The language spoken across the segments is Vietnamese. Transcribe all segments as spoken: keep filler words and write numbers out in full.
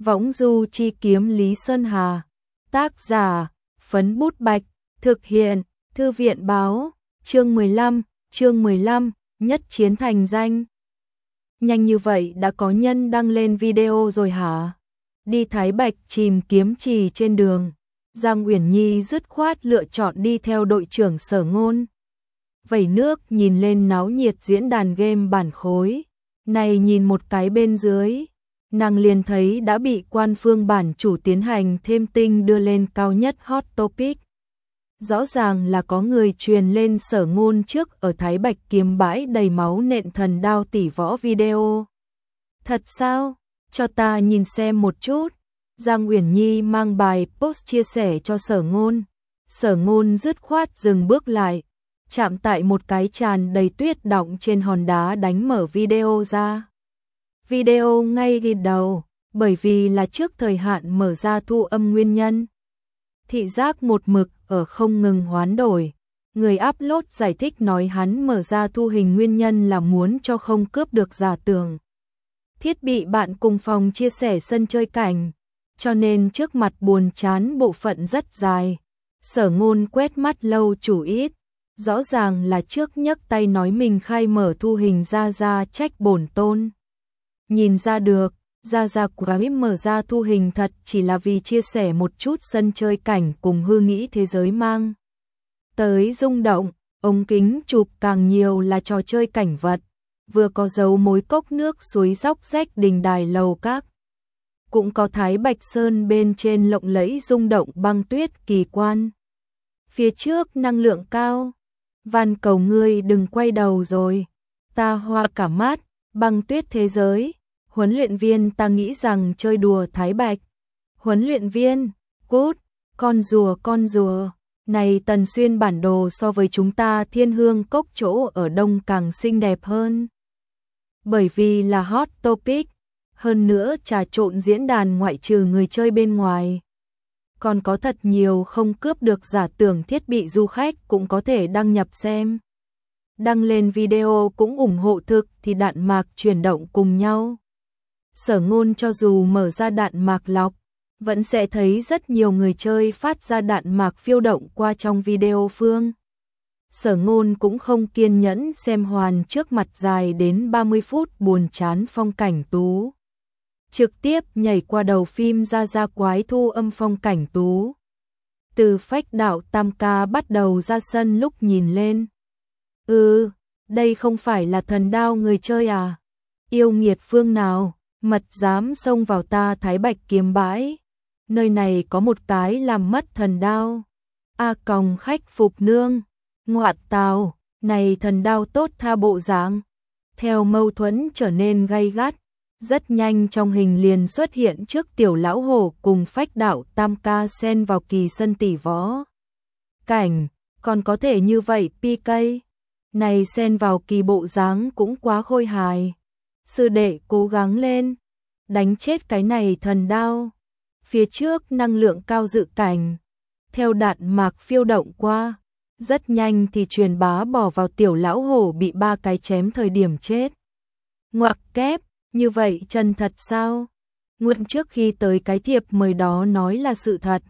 Võng du chi kiếm Lý Sơn Hà. Tác giả, Phấn Bút Bạch. Thực hiện, Thư viện Báo. Chương mười lăm, chương mười lăm, nhất chiến thành danh. Nhanh như vậy đã có nhân đăng lên video rồi hả? Đi Thái Bạch chìm kiếm trì trên đường, Giang Uyển Nhi dứt khoát lựa chọn đi theo đội trưởng Sở Ngôn. Vẩy nước nhìn lên náo nhiệt diễn đàn game bản khối, này nhìn một cái bên dưới, nàng liền thấy đã bị quan phương bản chủ tiến hành thêm tinh đưa lên cao nhất hot topic. Rõ ràng là có người truyền lên Sở Ngôn trước ở Thái Bạch kiếm bãi đầy máu nện thần đao tỷ võ video. Thật sao? Cho ta nhìn xem một chút. Giang Uyển Nhi mang bài post chia sẻ cho Sở Ngôn. Sở Ngôn dứt khoát dừng bước lại, chạm tại một cái tràn đầy tuyết đọng trên hòn đá đánh mở video ra. Video ngay ghi đầu, bởi vì là trước thời hạn mở ra thu âm nguyên nhân. Thị giác một mực ở không ngừng hoán đổi. Người upload giải thích nói hắn mở ra thu hình nguyên nhân là muốn cho không cướp được giả tưởng thiết bị bạn cùng phòng chia sẻ sân chơi cảnh, cho nên trước mặt buồn chán bộ phận rất dài. Sở Ngôn quét mắt lâu chủ ít, rõ ràng là trước nhấc tay nói mình khai mở thu hình ra ra trách bổn tôn. Nhìn ra được, ra ra của mở ra thu hình thật chỉ là vì chia sẻ một chút sân chơi cảnh cùng hư nghĩ thế giới mang tới rung động. Ống kính chụp càng nhiều là trò chơi cảnh vật, vừa có dấu mối cốc nước suối dốc rách đình đài lầu các, cũng có Thái Bạch Sơn bên trên lộng lẫy rung động băng tuyết kỳ quan. Phía trước năng lượng cao, van cầu ngươi đừng quay đầu rồi, ta hoa cả mắt, băng tuyết thế giới. Huấn luyện viên ta nghĩ rằng chơi đùa Thái Bạch. Huấn luyện viên, cút, con rùa con rùa, này Tần Xuyên bản đồ so với chúng ta Thiên Hương Cốc chỗ ở đông càng xinh đẹp hơn. Bởi vì là hot topic, hơn nữa trà trộn diễn đàn ngoại trừ người chơi bên ngoài. Còn có thật nhiều không cướp được giả tưởng thiết bị du khách cũng có thể đăng nhập xem. Đăng lên video cũng ủng hộ thực thì đạn mạc chuyển động cùng nhau. Sở Ngôn cho dù mở ra đạn mạc lọc, vẫn sẽ thấy rất nhiều người chơi phát ra đạn mạc phiêu động qua trong video phương. Sở Ngôn cũng không kiên nhẫn xem hoàn trước mặt dài đến ba mươi phút buồn chán phong cảnh tú. Trực tiếp nhảy qua đầu phim ra ra quái thu âm phong cảnh tú. Từ phách đạo tam ca bắt đầu ra sân lúc nhìn lên. Ừ, đây không phải là thần đao người chơi à? Yêu nghiệt phương nào? Mật dám xông vào ta Thái Bạch kiếm bãi. Nơi này có một cái làm mất thần đao. A còng khách phục nương. Ngoạn tào, này thần đao tốt tha bộ dáng. Theo mâu thuẫn trở nên gay gắt, rất nhanh trong hình liền xuất hiện trước tiểu lão hổ cùng phách đạo tam ca xen vào kỳ sân tỷ võ. Cảnh, còn có thể như vậy pê ca. Này xen vào kỳ bộ dáng cũng quá khôi hài. Sư đệ cố gắng lên, đánh chết cái này thần đao. Phía trước năng lượng cao dự cảnh, theo đạn mạc phiêu động qua, rất nhanh thì truyền bá bỏ vào tiểu lão hổ bị ba cái chém thời điểm chết. Ngoặc kép, như vậy chân thật sao? Nguyên trước khi tới cái thiệp mời đó nói là sự thật.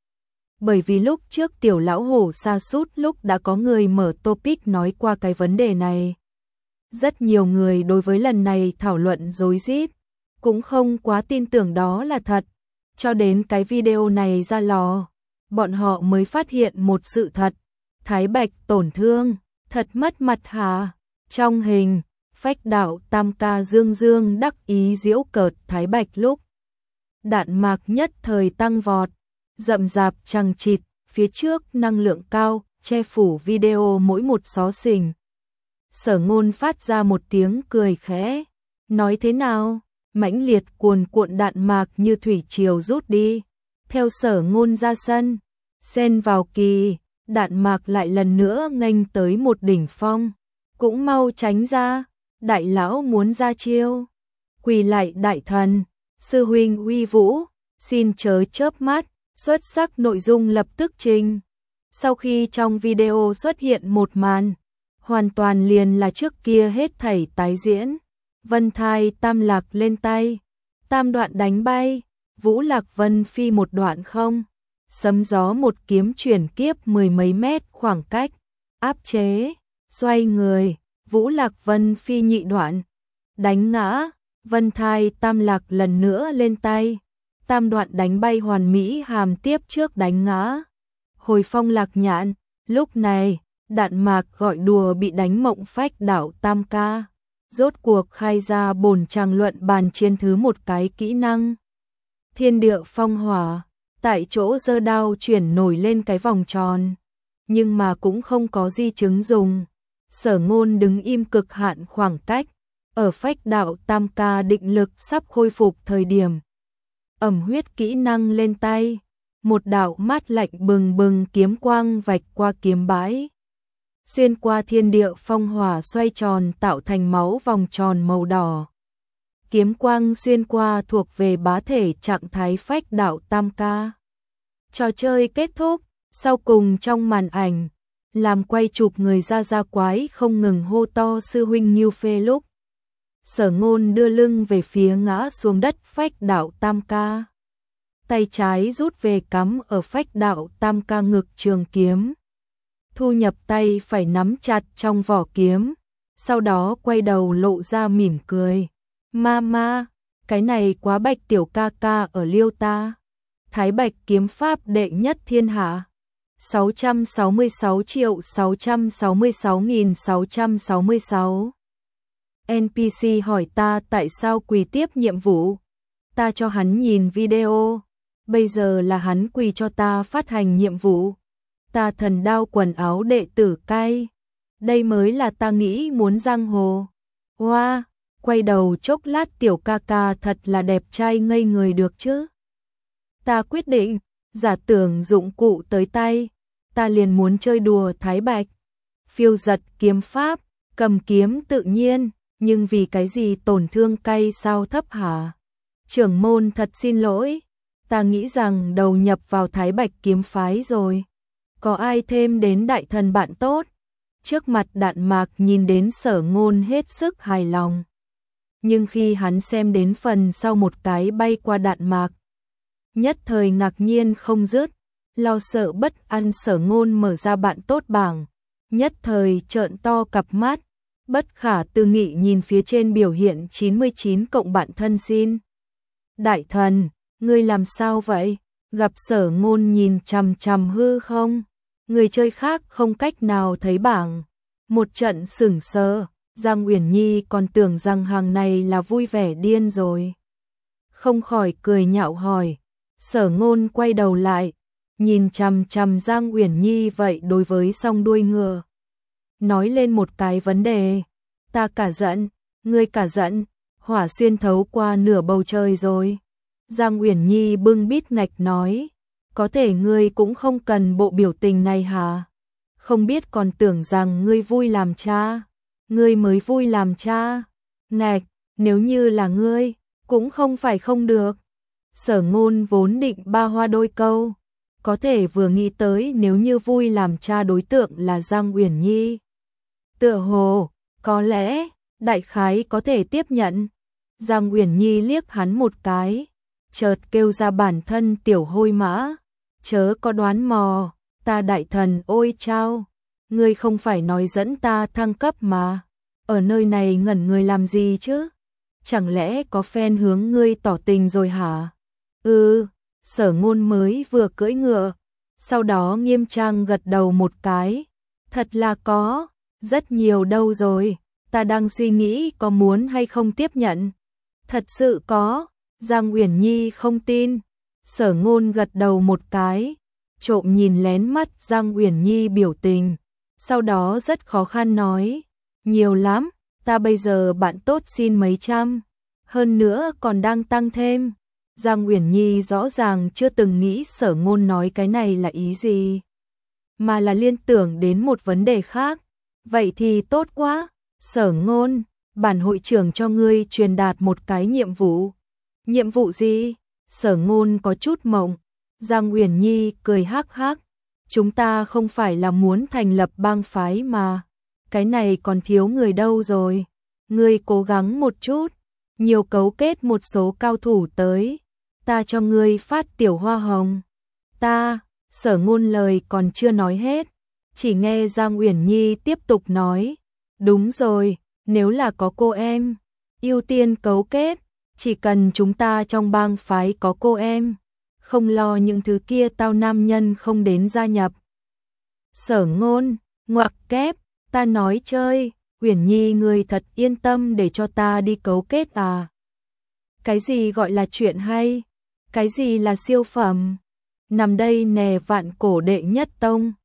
Bởi vì lúc trước tiểu lão hổ sa sút lúc đã có người mở topic nói qua cái vấn đề này. Rất nhiều người đối với lần này thảo luận rối rít, cũng không quá tin tưởng đó là thật. Cho đến cái video này ra lò, bọn họ mới phát hiện một sự thật. Thái Bạch tổn thương, thật mất mặt hả? Trong hình, phách đạo tam ca dương dương đắc ý giễu cợt Thái Bạch lúc đạn mạc nhất thời tăng vọt, rậm rạp chằng chịt, phía trước năng lượng cao, che phủ video mỗi một xó xỉnh. Sở Ngôn phát ra một tiếng cười khẽ, nói thế nào? Mãnh liệt cuồn cuộn đạn mạc như thủy triều rút đi. Theo Sở Ngôn ra sân, xen vào kỳ, đạn mạc lại lần nữa nghênh tới một đỉnh phong. Cũng mau tránh ra, đại lão muốn ra chiêu. Quỳ lại đại thần, sư huynh uy vũ, xin chớ chớp mắt, xuất sắc nội dung lập tức trình. Sau khi trong video xuất hiện một màn, hoàn toàn liền là trước kia hết thảy tái diễn. Vân thai tam lạc lên tay, tam đoạn đánh bay, Vũ Lạc Vân Phi một đoạn không, sấm gió một kiếm chuyển kiếp mười mấy mét khoảng cách, áp chế, xoay người, Vũ Lạc Vân Phi nhị đoạn, đánh ngã, Vân Thai Tam Lạc lần nữa lên tay, tam đoạn đánh bay Hoàn Mỹ Hàm tiếp trước đánh ngã. Hồi phong Lạc Nhạn, lúc này, Đạn Mạc gọi đùa bị đánh mộng phách đảo tam ca, rốt cuộc khai ra bổn tràng luận bàn chiến thứ một cái kỹ năng. Thiên địa phong hỏa, tại chỗ giơ đao chuyển nổi lên cái vòng tròn, nhưng mà cũng không có di chứng dùng. Sở Ngôn đứng im cực hạn khoảng cách, ở phách đạo tam ca định lực sắp khôi phục thời điểm. Ẩm huyết kỹ năng lên tay, một đạo mát lạnh bừng bừng kiếm quang vạch qua kiếm bãi. Xuyên qua thiên địa phong hỏa xoay tròn tạo thành máu vòng tròn màu đỏ. Kiếm quang xuyên qua thuộc về bá thể trạng thái phách đạo tam ca. Trò chơi kết thúc, sau cùng trong màn ảnh, làm quay chụp người ra ra quái không ngừng hô to sư huynh Nhiêu Phê lúc. Sở Ngôn đưa lưng về phía ngã xuống đất phách đạo tam ca. Tay trái rút về cắm ở phách đạo tam ca ngực trường kiếm. Thu nhập tay phải nắm chặt trong vỏ kiếm, sau đó quay đầu lộ ra mỉm cười. Ma ma, cái này quá Bạch tiểu ca ca ở liêu ta. Thái Bạch kiếm pháp đệ nhất thiên hạ. sáu trăm sáu mươi sáu triệu sáu trăm sáu mươi sáu nghìn sáu trăm sáu mươi sáu. en pê xê hỏi ta tại sao quỳ tiếp nhiệm vụ. Ta cho hắn nhìn video. Bây giờ là hắn quỳ cho ta phát hành nhiệm vụ. Ta thần đao quần áo đệ tử cai. Đây mới là ta nghĩ muốn giang hồ. Hoa, wow, quay đầu chốc lát tiểu ca ca thật là đẹp trai ngây người được chứ. Ta quyết định, giả tưởng dụng cụ tới tay. Ta liền muốn chơi đùa Thái Bạch. Phiêu giật kiếm pháp, cầm kiếm tự nhiên, nhưng vì cái gì tổn thương cay sao thấp hả? Trưởng môn thật xin lỗi, ta nghĩ rằng đầu nhập vào Thái Bạch kiếm phái rồi. Có ai thêm đến đại thần bạn tốt? Trước mặt Đạn Mạc nhìn đến Sở Ngôn hết sức hài lòng. Nhưng khi hắn xem đến phần sau một cái bay qua Đạn Mạc, nhất thời ngạc nhiên không dứt, lo sợ bất an. Sở Ngôn mở ra bạn tốt bảng, nhất thời trợn to cặp mắt, bất khả tư nghị nhìn phía trên biểu hiện chín mươi chín cộng bạn thân xin. Đại thần, ngươi làm sao vậy? Gặp Sở Ngôn nhìn chằm chằm hư không? Người chơi khác không cách nào thấy bảng. Một trận sửng sờ, Giang Uyển Nhi còn tưởng rằng hàng này là vui vẻ điên rồi. Không khỏi cười nhạo hỏi. Sở Ngôn quay đầu lại, nhìn chằm chằm Giang Uyển Nhi vậy đối với song đuôi ngựa. Nói lên một cái vấn đề. Ta cả giận, ngươi cả giận, hỏa xuyên thấu qua nửa bầu trời rồi. Giang Uyển Nhi bưng bít ngạch nói. Có thể ngươi cũng không cần bộ biểu tình này hả? Không biết còn tưởng rằng ngươi vui làm cha. Ngươi mới vui làm cha. Ngạch, nếu như là ngươi, cũng không phải không được. Sở Ngôn vốn định ba hoa đôi câu. Có thể vừa nghĩ tới nếu như vui làm cha đối tượng là Giang Uyển Nhi. Tựa hồ, có lẽ, đại khái có thể tiếp nhận. Giang Uyển Nhi liếc hắn một cái, chợt kêu ra bản thân tiểu hôi mã. Chớ có đoán mò, ta đại thần ôi chao, ngươi không phải nói dẫn ta thăng cấp mà, ở nơi này ngẩn người làm gì chứ? Chẳng lẽ có fan hướng ngươi tỏ tình rồi hả? Ừ, Sở Ngôn mới vừa cưỡi ngựa, sau đó nghiêm trang gật đầu một cái, thật là có, rất nhiều đâu rồi, ta đang suy nghĩ có muốn hay không tiếp nhận. Thật sự có, Giang Uyển Nhi không tin. Sở Ngôn gật đầu một cái, trộm nhìn lén mắt Giang Uyển Nhi biểu tình, sau đó rất khó khăn nói, nhiều lắm, ta bây giờ bạn tốt xin mấy trăm, hơn nữa còn đang tăng thêm. Giang Uyển Nhi rõ ràng chưa từng nghĩ Sở Ngôn nói cái này là ý gì, mà là liên tưởng đến một vấn đề khác. Vậy thì tốt quá, Sở Ngôn, bản hội trưởng cho ngươi truyền đạt một cái nhiệm vụ. Nhiệm vụ gì? Sở Ngôn có chút mộng. Giang Uyển Nhi cười hắc hắc. Chúng ta không phải là muốn thành lập bang phái mà. Cái này còn thiếu người đâu rồi. Ngươi cố gắng một chút. Nhiều cấu kết một số cao thủ tới. ta cho ngươi phát tiểu hoa hồng. Ta, Sở Ngôn lời còn chưa nói hết, chỉ nghe Giang Uyển Nhi tiếp tục nói, đúng rồi, nếu là có cô em, ưu tiên cấu kết, chỉ cần chúng ta trong bang phái có cô em, không lo những thứ kia tao nam nhân không đến gia nhập. Sở Ngôn, ngoặc kép, ta nói chơi, Uyển Nhi ngươi thật yên tâm để cho ta đi cấu kết à? Cái gì gọi là chuyện hay? Cái gì là siêu phẩm? Nằm đây nè vạn cổ đệ nhất tông.